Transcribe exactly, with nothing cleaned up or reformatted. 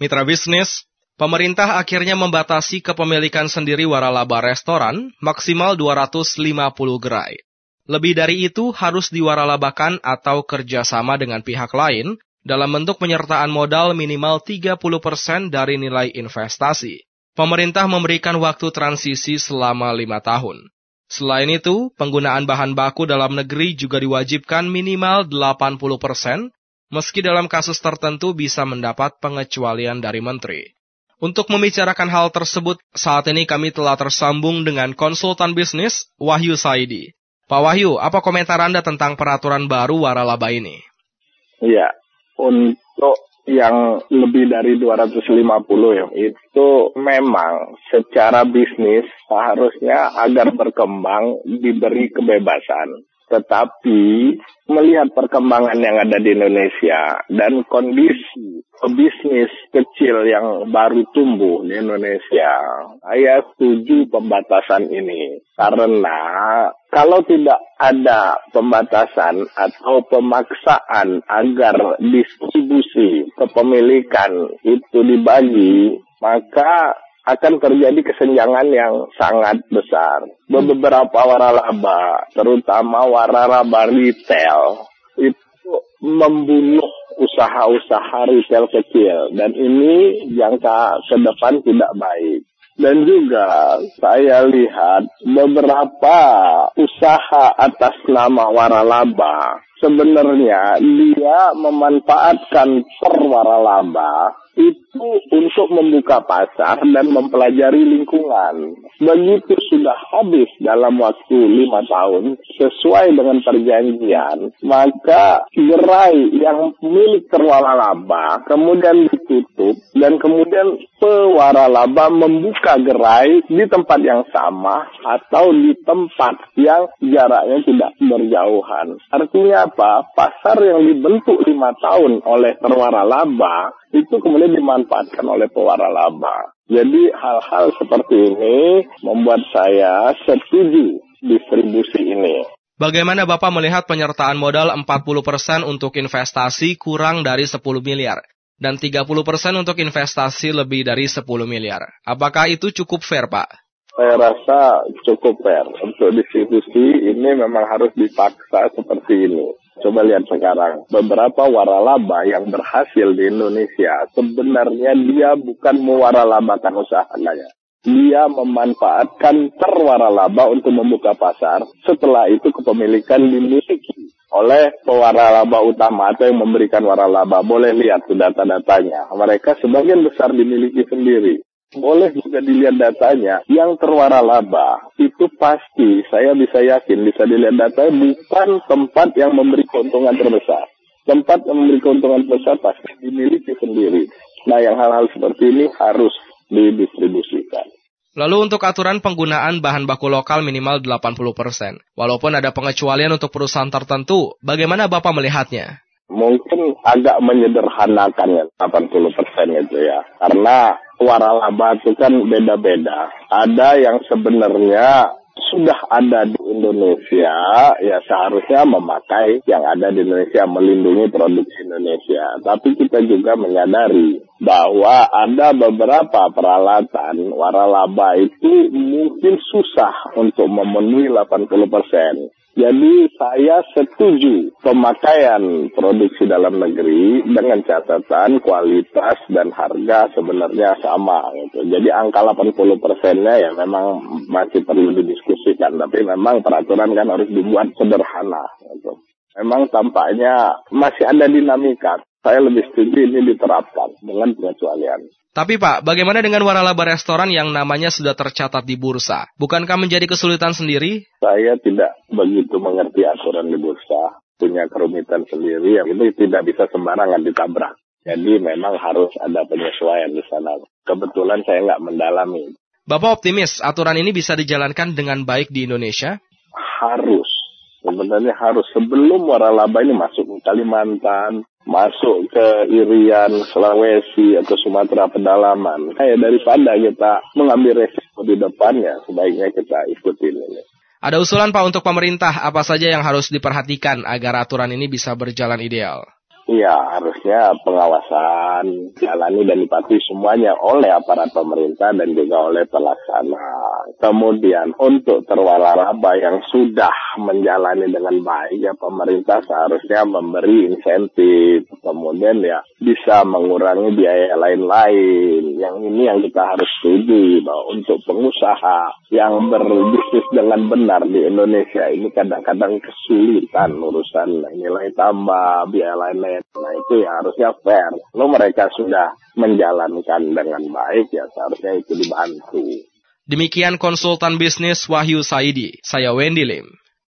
Mitra bisnis, pemerintah akhirnya membatasi kepemilikan sendiri waralaba restoran maksimal dua ratus lima puluh gerai. Lebih dari itu harus diwaralabakan atau kerjasama dengan pihak lain dalam bentuk penyertaan modal minimal tiga puluh persen dari nilai investasi. Pemerintah memberikan waktu transisi selama lima tahun. Selain itu, penggunaan bahan baku dalam negeri juga diwajibkan minimal delapan puluh persen, meski dalam kasus tertentu bisa mendapat pengecualian dari menteri. Untuk membicarakan hal tersebut, saat ini kami telah tersambung dengan konsultan bisnis Wahyu Saidi. Pak Wahyu, apa komentar Anda tentang peraturan baru waralaba ini? Iya, untuk yang lebih dari dua ratus lima puluh ya, itu memang secara bisnis seharusnya agar berkembang diberi kebebasan. Tetapi melihat perkembangan yang ada di Indonesia dan kondisi bisnis kecil yang baru tumbuh di Indonesia, saya setuju pembatasan ini. Karena kalau tidak ada pembatasan atau pemaksaan agar distribusi kepemilikan itu dibagi, maka akan terjadi kesenjangan yang sangat besar. Beberapa waralaba, terutama waralaba retail, itu membunuh usaha-usaha retail kecil. Dan ini jangka ke depan tidak baik. Dan juga saya lihat beberapa usaha atas nama waralaba, sebenarnya dia memanfaatkan per waralaba itu untuk membuka pasar dan mempelajari lingkungan. Begitu sudah habis dalam waktu lima tahun sesuai dengan perjanjian, maka gerai yang milik perwaralaba kemudian ditutup dan kemudian pewaralaba membuka gerai di tempat yang sama atau di tempat yang jaraknya tidak berjauhan. Artinya apa? Pasar yang dibentuk lima tahun oleh perwaralaba itu kemudian dimanfaatkan oleh pewaralaba. Jadi hal-hal seperti ini membuat saya setuju distribusi ini. Bagaimana Bapak melihat penyertaan modal empat puluh persen untuk investasi kurang dari sepuluh miliar dan tiga puluh persen untuk investasi lebih dari sepuluh miliar? Apakah itu cukup fair, Pak? Saya rasa cukup fair. Untuk distribusi ini memang harus dipaksa seperti ini. Coba lihat sekarang, beberapa waralaba yang berhasil di Indonesia, sebenarnya dia bukan mewaralabakan usahanya. Dia memanfaatkan terwaralaba untuk membuka pasar, setelah itu kepemilikan dimiliki oleh pewaralaba utama atau yang memberikan waralaba. Boleh lihat tuh data-datanya, mereka sebagian besar dimiliki sendiri. Boleh juga dilihat datanya, yang terwaralaba itu pasti, saya bisa yakin, bisa dilihat datanya bukan tempat yang memberi keuntungan terbesar. Tempat yang memberi keuntungan terbesar pasti dimiliki sendiri. Nah, yang hal-hal seperti ini harus didistribusikan. Lalu untuk aturan penggunaan bahan baku lokal minimal delapan puluh persen. Walaupun ada pengecualian untuk perusahaan tertentu, bagaimana Bapak melihatnya? Mungkin agak menyederhanakan ya delapan puluh persen itu ya. Karena waralaba itu kan beda-beda. Ada yang sebenarnya sudah ada di Indonesia, ya seharusnya memakai yang ada di Indonesia, melindungi produksi Indonesia. Tapi kita juga menyadari bahwa ada beberapa peralatan waralaba itu mungkin susah untuk memenuhi delapan puluh persen. Jadi saya setuju pemakaian produksi dalam negeri dengan catatan kualitas dan harga sebenarnya sama gitu. Jadi angka delapan puluh persennya ya memang masih perlu didiskusikan, tapi memang peraturan kan harus dibuat sederhana gitu. Memang tampaknya masih ada dinamika. Saya lebih setuju ini diterapkan dengan pengecualian. Tapi Pak, bagaimana dengan waralaba restoran yang namanya sudah tercatat di bursa? Bukankah menjadi kesulitan sendiri? Saya tidak begitu mengerti aturan di bursa. Punya kerumitan sendiri yang itu tidak bisa sembarangan ditabrak. Jadi memang harus ada penyesuaian di sana. Kebetulan saya nggak mendalami. Bapak optimis aturan ini bisa dijalankan dengan baik di Indonesia? Harus. Sebenarnya harus. Sebelum waralaba ini masuk ke Kalimantan, masuk ke Irian, Sulawesi, atau Sumatera pedalaman. Kayak daripada kita mengambil resiko di depannya, sebaiknya kita ikutin ini. Ada usulan Pak untuk pemerintah, apa saja yang harus diperhatikan agar aturan ini bisa berjalan ideal? Iya, harusnya pengawasan jalani dan dipatuhi semuanya oleh aparat pemerintah dan juga oleh pelaksana. Kemudian untuk terwaralaba yang sudah menjalani dengan baik, ya pemerintah seharusnya memberi insentif. Kemudian ya bisa mengurangi biaya lain-lain. Yang ini yang kita harus setuju bahwa untuk pengusaha yang berbisnis dengan benar di Indonesia ini kadang-kadang kesulitan urusan nilai tambah, biaya lain-lain. Nah itu ya harusnya fair. Kalau mereka sudah menjalankan dengan baik ya seharusnya itu dibantu. Demikian konsultan bisnis Wahyu Saidi. Saya Wendy Lim.